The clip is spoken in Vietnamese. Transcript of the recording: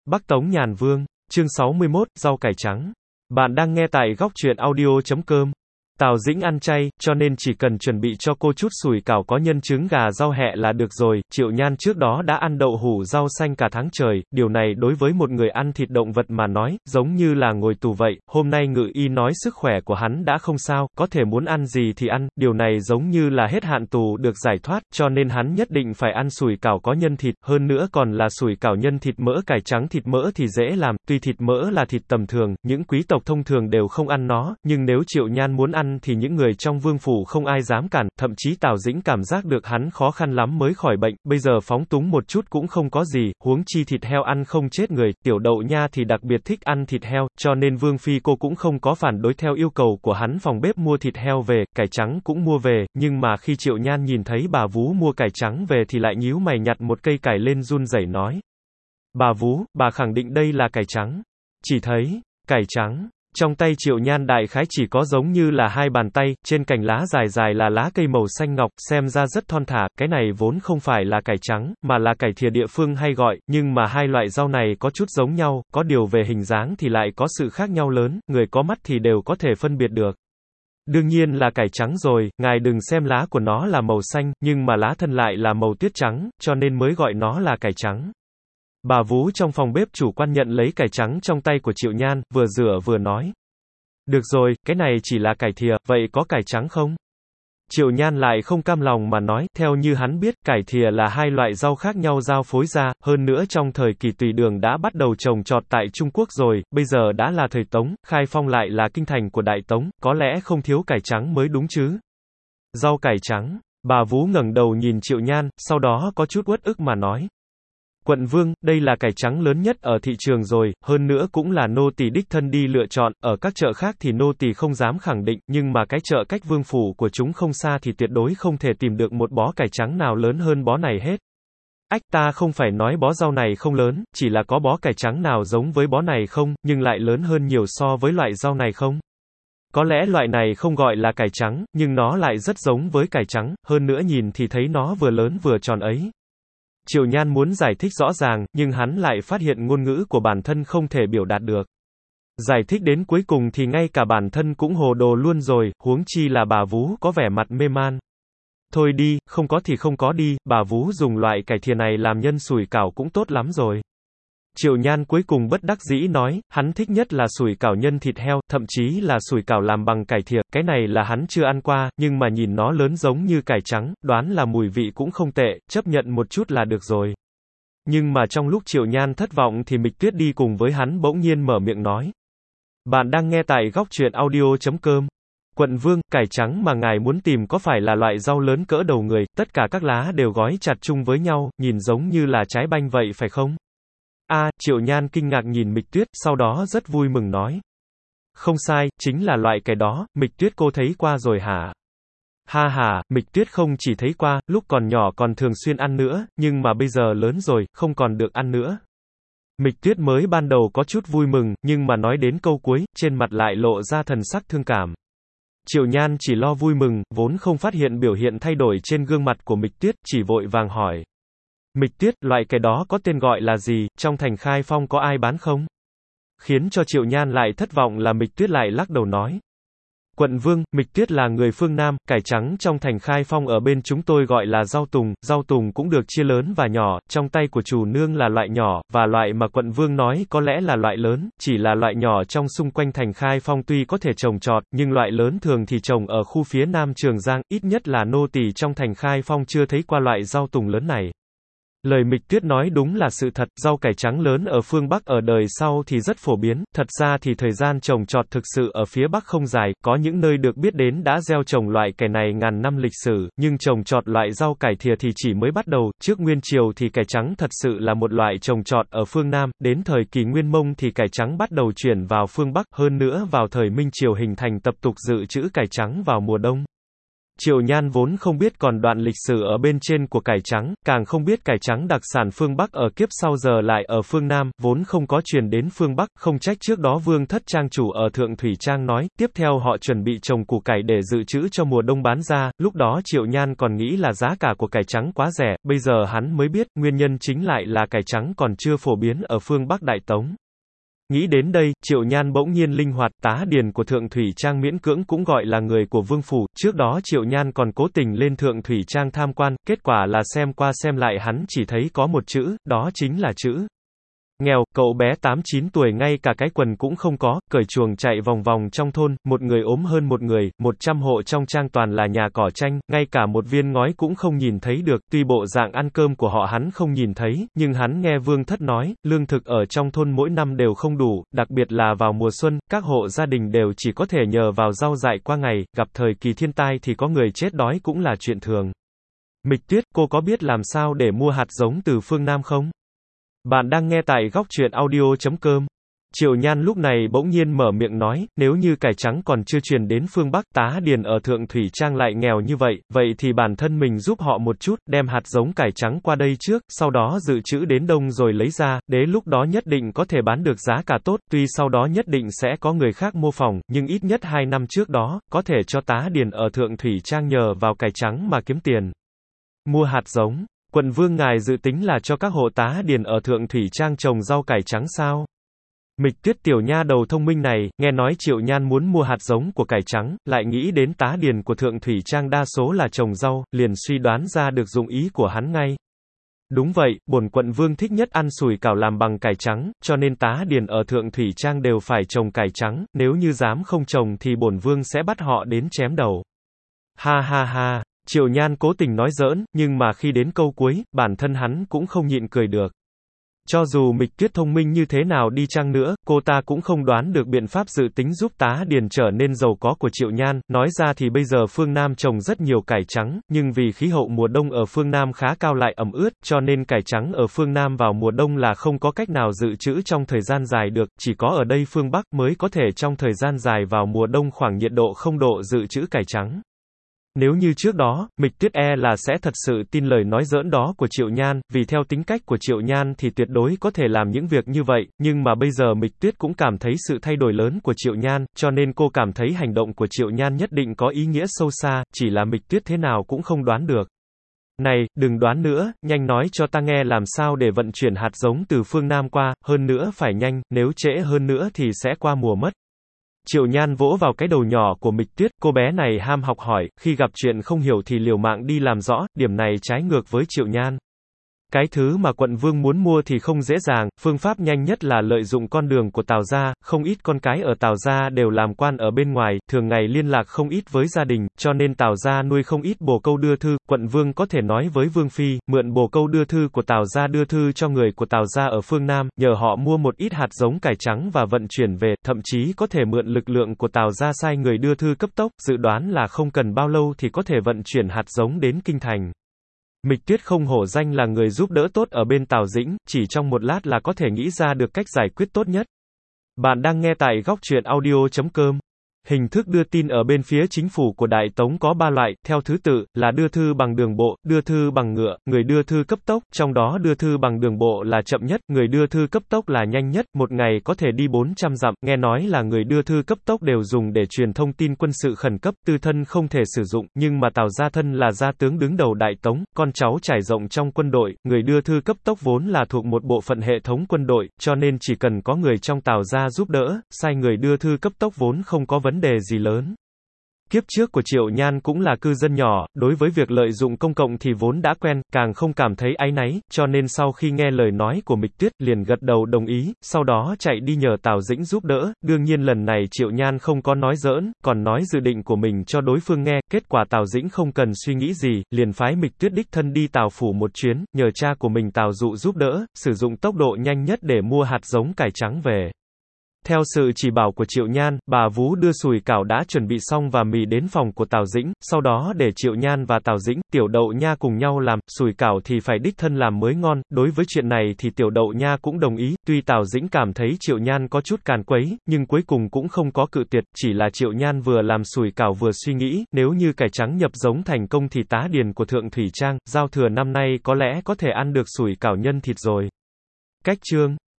Bắc Tống Nhàn Vương, chương 61, rau cải trắng. Bạn đang nghe tại góc truyện audio.com. Tào Dĩnh ăn chay, cho nên chỉ cần chuẩn bị cho cô chút sủi cảo có nhân trứng gà rau hẹ là được rồi. Triệu Nhan trước đó đã ăn đậu hũ rau xanh cả tháng trời, điều này đối với một người ăn thịt động vật mà nói, giống như là ngồi tù vậy. Hôm nay ngự y nói sức khỏe của hắn đã không sao, có thể muốn ăn gì thì ăn, điều này giống như là hết hạn tù được giải thoát, cho nên hắn nhất định phải ăn sủi cảo có nhân thịt, hơn nữa còn là sủi cảo nhân thịt mỡ cải trắng. Thịt mỡ thì dễ làm, tuy thịt mỡ là thịt tầm thường, những quý tộc thông thường đều không ăn nó, nhưng nếu Triệu Nhan muốn ăn thì những người trong vương phủ không ai dám cản, thậm chí Tào Dĩnh cảm giác được hắn khó khăn lắm mới khỏi bệnh, bây giờ phóng túng một chút cũng không có gì, huống chi thịt heo ăn không chết người. Tiểu Đậu Nha thì đặc biệt thích ăn thịt heo, cho nên Vương Phi cô cũng không có phản đối theo yêu cầu của hắn. Phòng bếp mua thịt heo về, cải trắng cũng mua về, nhưng mà khi Triệu Nhan nhìn thấy bà vú mua cải trắng về thì lại nhíu mày nhặt một cây cải lên run rẩy nói: "Bà vú, bà khẳng định đây là cải trắng?" Chỉ thấy cải trắng trong tay Triệu Nhan đại khái chỉ có giống như là hai bàn tay, trên cành lá dài dài là lá cây màu xanh ngọc, xem ra rất thon thả. Cái này vốn không phải là cải trắng, mà là cải thìa địa phương hay gọi, nhưng mà hai loại rau này có chút giống nhau, có điều về hình dáng thì lại có sự khác nhau lớn, người có mắt thì đều có thể phân biệt được. Đương nhiên là cải trắng rồi, ngài đừng xem lá của nó là màu xanh, nhưng mà lá thân lại là màu tuyết trắng, cho nên mới gọi nó là cải trắng. Bà vú trong phòng bếp chủ quan nhận lấy cải trắng trong tay của Triệu Nhan, vừa rửa vừa nói: "Được rồi, cái này chỉ là cải thìa, vậy có cải trắng không?" Triệu Nhan lại không cam lòng mà nói, theo như hắn biết, cải thìa là hai loại rau khác nhau giao phối ra, hơn nữa trong thời kỳ Tùy Đường đã bắt đầu trồng trọt tại Trung Quốc rồi, bây giờ đã là thời Tống, Khai Phong lại là kinh thành của Đại Tống, có lẽ không thiếu cải trắng mới đúng chứ. Rau cải trắng, bà vú ngẩng đầu nhìn Triệu Nhan, sau đó có chút uất ức mà nói: "Quận vương, đây là cải trắng lớn nhất ở thị trường rồi, hơn nữa cũng là nô tỳ đích thân đi lựa chọn, ở các chợ khác thì nô tỳ không dám khẳng định, nhưng mà cái chợ cách vương phủ của chúng không xa thì tuyệt đối không thể tìm được một bó cải trắng nào lớn hơn bó này hết." "Ách, ta không phải nói bó rau này không lớn, chỉ là có bó cải trắng nào giống với bó này không, nhưng lại lớn hơn nhiều so với loại rau này không? Có lẽ loại này không gọi là cải trắng, nhưng nó lại rất giống với cải trắng, hơn nữa nhìn thì thấy nó vừa lớn vừa tròn ấy." Triệu Nhan muốn giải thích rõ ràng, nhưng hắn lại phát hiện ngôn ngữ của bản thân không thể biểu đạt được. Giải thích đến cuối cùng thì ngay cả bản thân cũng hồ đồ luôn rồi, huống chi là bà vú có vẻ mặt mê man. "Thôi đi, không có thì không có đi, bà vú dùng loại cải thìa này làm nhân sủi cảo cũng tốt lắm rồi." Triệu Nhan cuối cùng bất đắc dĩ nói, hắn thích nhất là sủi cảo nhân thịt heo, thậm chí là sủi cảo làm bằng cải thìa, cái này là hắn chưa ăn qua, nhưng mà nhìn nó lớn giống như cải trắng, đoán là mùi vị cũng không tệ, chấp nhận một chút là được rồi. Nhưng mà trong lúc Triệu Nhan thất vọng thì Mịch Tuyết đi cùng với hắn bỗng nhiên mở miệng nói: "Bạn đang nghe tại góc truyện audio.com. Quận vương, cải trắng mà ngài muốn tìm có phải là loại rau lớn cỡ đầu người, tất cả các lá đều gói chặt chung với nhau, nhìn giống như là trái banh vậy phải không?" Triệu Nhan kinh ngạc nhìn Mịch Tuyết, sau đó rất vui mừng nói: "Không sai, chính là loại cái đó, Mịch Tuyết cô thấy qua rồi hả?" "Ha ha, Mịch Tuyết không chỉ thấy qua, lúc còn nhỏ còn thường xuyên ăn nữa, nhưng mà bây giờ lớn rồi, không còn được ăn nữa." Mịch Tuyết mới ban đầu có chút vui mừng, nhưng mà nói đến câu cuối, trên mặt lại lộ ra thần sắc thương cảm. Triệu Nhan chỉ lo vui mừng, vốn không phát hiện biểu hiện thay đổi trên gương mặt của Mịch Tuyết, chỉ vội vàng hỏi: "Mịch Tuyết, loại cái đó có tên gọi là gì, trong thành Khai Phong có ai bán không?" Khiến cho Triệu Nhan lại thất vọng là Mịch Tuyết lại lắc đầu nói: "Quận vương, Mịch Tuyết là người phương Nam, cải trắng trong thành Khai Phong ở bên chúng tôi gọi là rau tùng cũng được chia lớn và nhỏ, trong tay của chủ nương là loại nhỏ, và loại mà quận vương nói có lẽ là loại lớn, chỉ là loại nhỏ trong xung quanh thành Khai Phong tuy có thể trồng trọt, nhưng loại lớn thường thì trồng ở khu phía Nam Trường Giang, ít nhất là nô tỳ trong thành Khai Phong chưa thấy qua loại rau tùng lớn này." Lời Mịch Tuyết nói đúng là sự thật, rau cải trắng lớn ở phương Bắc ở đời sau thì rất phổ biến, thật ra thì thời gian trồng trọt thực sự ở phía Bắc không dài, có những nơi được biết đến đã gieo trồng loại cải này ngàn năm lịch sử, nhưng trồng trọt loại rau cải thìa thì chỉ mới bắt đầu, trước Nguyên Triều thì cải trắng thật sự là một loại trồng trọt ở phương Nam, đến thời kỳ Nguyên Mông thì cải trắng bắt đầu chuyển vào phương Bắc, hơn nữa vào thời Minh Triều hình thành tập tục dự trữ cải trắng vào mùa đông. Triệu Nhan vốn không biết còn đoạn lịch sử ở bên trên của cải trắng, càng không biết cải trắng đặc sản phương Bắc ở kiếp sau giờ lại ở phương Nam, vốn không có truyền đến phương Bắc, không trách trước đó Vương Thất trang chủ ở Thượng Thủy Trang nói, tiếp theo họ chuẩn bị trồng củ cải để dự trữ cho mùa đông bán ra, lúc đó Triệu Nhan còn nghĩ là giá cả của cải trắng quá rẻ, bây giờ hắn mới biết, nguyên nhân chính lại là cải trắng còn chưa phổ biến ở phương Bắc Đại Tống. Nghĩ đến đây, Triệu Nhan bỗng nhiên linh hoạt, tá điền của Thượng Thủy Trang miễn cưỡng cũng gọi là người của Vương Phủ, trước đó Triệu Nhan còn cố tình lên Thượng Thủy Trang tham quan, kết quả là xem qua xem lại hắn chỉ thấy có một chữ, đó chính là chữ nghèo. Cậu bé 8-9 tuổi ngay cả cái quần cũng không có, cởi chuồng chạy vòng vòng trong thôn, một người ốm hơn một người, 100 hộ trong trang toàn là nhà cỏ tranh, ngay cả một viên ngói cũng không nhìn thấy được, tuy bộ dạng ăn cơm của họ hắn không nhìn thấy, nhưng hắn nghe Vương Thất nói, lương thực ở trong thôn mỗi năm đều không đủ, đặc biệt là vào mùa xuân, các hộ gia đình đều chỉ có thể nhờ vào rau dại qua ngày, gặp thời kỳ thiên tai thì có người chết đói cũng là chuyện thường. Mịch Tuyết, cô có biết làm sao để mua hạt giống từ phương Nam không? Bạn đang nghe tại góc truyện audio.com. Triệu Nhan lúc này bỗng nhiên mở miệng nói, nếu như cải trắng còn chưa truyền đến phương Bắc, tá điền ở Thượng Thủy Trang lại nghèo như vậy thì bản thân mình giúp họ một chút, đem hạt giống cải trắng qua đây trước, sau đó dự trữ đến đông rồi lấy ra, đến lúc đó nhất định có thể bán được giá cả tốt, tuy sau đó nhất định sẽ có người khác mô phỏng, nhưng ít nhất 2 năm trước đó, có thể cho tá điền ở Thượng Thủy Trang nhờ vào cải trắng mà kiếm tiền. Mua hạt giống. Quận Vương ngài dự tính là cho các hộ tá điền ở Thượng Thủy Trang trồng rau cải trắng sao? Mịch Tuyết tiểu nha đầu thông minh này, nghe nói Triệu Nhan muốn mua hạt giống của cải trắng, lại nghĩ đến tá điền của Thượng Thủy Trang đa số là trồng rau, liền suy đoán ra được dụng ý của hắn ngay. Đúng vậy, bổn quận Vương thích nhất ăn sủi cảo làm bằng cải trắng, cho nên tá điền ở Thượng Thủy Trang đều phải trồng cải trắng, nếu như dám không trồng thì bổn Vương sẽ bắt họ đến chém đầu. Ha ha ha. Triệu Nhan cố tình nói giỡn, nhưng mà khi đến câu cuối, bản thân hắn cũng không nhịn cười được. Cho dù Mịch Tuyết thông minh như thế nào đi chăng nữa, cô ta cũng không đoán được biện pháp dự tính giúp tá điền trở nên giàu có của Triệu Nhan, nói ra thì bây giờ phương Nam trồng rất nhiều cải trắng, nhưng vì khí hậu mùa đông ở phương Nam khá cao lại ẩm ướt, cho nên cải trắng ở phương Nam vào mùa đông là không có cách nào dự trữ trong thời gian dài được, chỉ có ở đây phương Bắc mới có thể trong thời gian dài vào mùa đông khoảng nhiệt độ 0 độ dự trữ cải trắng. Nếu như trước đó, Mịch Tuyết là sẽ thật sự tin lời nói giỡn đó của Triệu Nhan, vì theo tính cách của Triệu Nhan thì tuyệt đối có thể làm những việc như vậy, nhưng mà bây giờ Mịch Tuyết cũng cảm thấy sự thay đổi lớn của Triệu Nhan, cho nên cô cảm thấy hành động của Triệu Nhan nhất định có ý nghĩa sâu xa, chỉ là Mịch Tuyết thế nào cũng không đoán được. Này, đừng đoán nữa, nhanh nói cho ta nghe làm sao để vận chuyển hạt giống từ phương Nam qua, hơn nữa phải nhanh, nếu trễ hơn nữa thì sẽ qua mùa mất. Triệu Nhan vỗ vào cái đầu nhỏ của Mịch Tuyết, cô bé này ham học hỏi, khi gặp chuyện không hiểu thì liều mạng đi làm rõ, điểm này trái ngược với Triệu Nhan. Cái thứ mà quận Vương muốn mua thì không dễ dàng, phương pháp nhanh nhất là lợi dụng con đường của Tào gia, không ít con cái ở Tào gia đều làm quan ở bên ngoài, thường ngày liên lạc không ít với gia đình, cho nên Tào gia nuôi không ít bồ câu đưa thư, quận Vương có thể nói với Vương Phi, mượn bồ câu đưa thư của Tào gia đưa thư cho người của Tào gia ở phương Nam, nhờ họ mua một ít hạt giống cải trắng và vận chuyển về, thậm chí có thể mượn lực lượng của Tào gia sai người đưa thư cấp tốc, dự đoán là không cần bao lâu thì có thể vận chuyển hạt giống đến kinh thành. Mịch Tuyết không hổ danh là người giúp đỡ tốt ở bên Tào Dĩnh, chỉ trong một lát là có thể nghĩ ra được cách giải quyết tốt nhất. Bạn đang nghe tại góc truyện audio.com. Hình thức đưa tin ở bên phía chính phủ của Đại Tống có 3 loại, theo thứ tự, là đưa thư bằng đường bộ, đưa thư bằng ngựa, người đưa thư cấp tốc, trong đó đưa thư bằng đường bộ là chậm nhất, người đưa thư cấp tốc là nhanh nhất, một ngày có thể đi 400 dặm, nghe nói là người đưa thư cấp tốc đều dùng để truyền thông tin quân sự khẩn cấp, tư thân không thể sử dụng, nhưng mà Tào gia thân là gia tướng đứng đầu Đại Tống, con cháu trải rộng trong quân đội, người đưa thư cấp tốc vốn là thuộc một bộ phận hệ thống quân đội, cho nên chỉ cần có người trong Tào gia giúp đỡ, sai người đưa thư cấp tốc vốn không có vấn đề gì lớn. Kiếp trước của Triệu Nhan cũng là cư dân nhỏ, đối với việc lợi dụng công cộng thì vốn đã quen, càng không cảm thấy áy náy, cho nên sau khi nghe lời nói của Mịch Tuyết, liền gật đầu đồng ý, sau đó chạy đi nhờ Tào Dĩnh giúp đỡ, đương nhiên lần này Triệu Nhan không có nói giỡn, còn nói dự định của mình cho đối phương nghe, kết quả Tào Dĩnh không cần suy nghĩ gì, liền phái Mịch Tuyết đích thân đi Tào phủ một chuyến, nhờ cha của mình Tào Dụ giúp đỡ, sử dụng tốc độ nhanh nhất để mua hạt giống cải trắng về. Theo sự chỉ bảo của Triệu Nhan, bà Vú đưa sủi cảo đã chuẩn bị xong và mì đến phòng của Tào Dĩnh, sau đó để Triệu Nhan và Tào Dĩnh, Tiểu Đậu Nha cùng nhau làm, sủi cảo thì phải đích thân làm mới ngon, đối với chuyện này thì Tiểu Đậu Nha cũng đồng ý, tuy Tào Dĩnh cảm thấy Triệu Nhan có chút càn quấy, nhưng cuối cùng cũng không có cự tuyệt, chỉ là Triệu Nhan vừa làm sủi cảo vừa suy nghĩ, nếu như cải trắng nhập giống thành công thì tá điền của Thượng Thủy Trang, giao thừa năm nay có lẽ có thể ăn được sủi cảo nhân thịt rồi. Cách chương